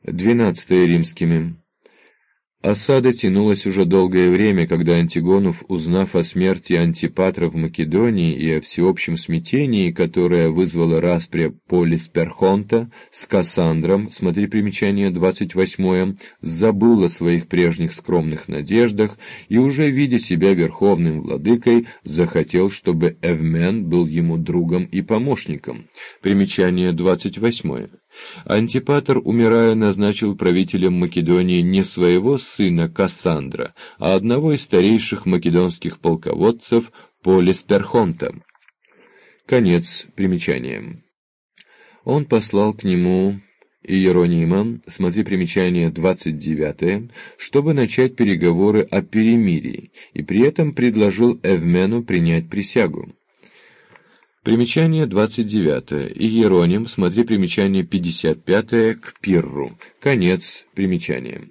12 римскими. Осада тянулась уже долгое время, когда Антигонус, узнав о смерти Антипатра в Македонии и о всеобщем смятении, которое вызвало распря Полисперхонта с Кассандром, смотри примечание 28, забыл о своих прежних скромных надеждах и, уже видя себя верховным владыкой, захотел, чтобы Эвмен был ему другом и помощником. Примечание 28. Антипатр, умирая, назначил правителем Македонии не своего сына Кассандра, а одного из старейших македонских полководцев Полисперхонта. Конец примечания. Он послал к нему Иеронима, смотри примечание 29, чтобы начать переговоры о перемирии, и при этом предложил Эвмену принять присягу. Примечание 29. Иероним, смотри примечание 55 к Пирру. Конец примечания.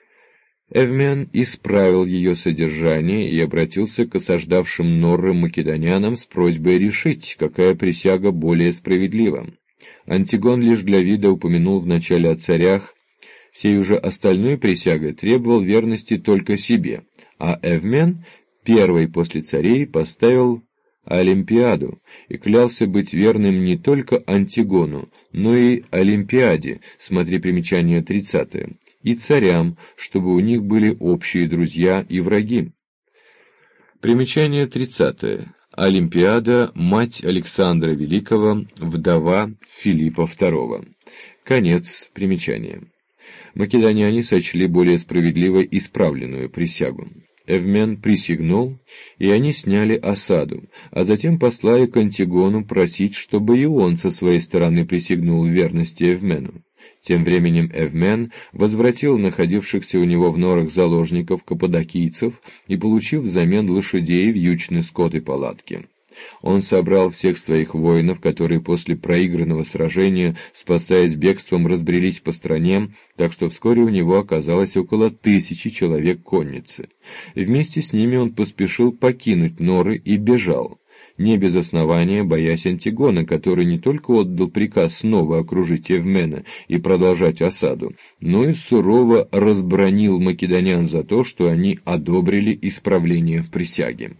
Эвмен исправил ее содержание и обратился к осаждавшим Норры македонянам с просьбой решить, какая присяга более справедлива. Антигон лишь для вида упомянул вначале о царях, всей уже остальной присягой требовал верности только себе, а Эвмен, первый после царей, поставил Олимпиаду и клялся быть верным не только Антигону, но и Олимпиаде, смотри примечание 30, и царям, чтобы у них были общие друзья и враги. Примечание 30. Олимпиада, мать Александра Великого, вдова Филиппа II. Конец примечания. Македоняне сочли более справедливо исправленную присягу. Эвмен присягнул, и они сняли осаду, а затем послали к Антигону просить, чтобы и он со своей стороны присягнул в верности Эвмену. Тем временем Эвмен возвратил находившихся у него в норах заложников каппадокийцев и, получив взамен лошадей, вьючный скот и палатки. Он собрал всех своих воинов, которые после проигранного сражения, спасаясь бегством, разбрелись по стране, так что вскоре у него оказалось около 1000 человек конницы. Вместе с ними он поспешил покинуть норы и бежал, не без основания боясь Антигона, который не только отдал приказ снова окружить Эвмена и продолжать осаду, но и сурово разбранил македонян за то, что они одобрили исправление в присяге.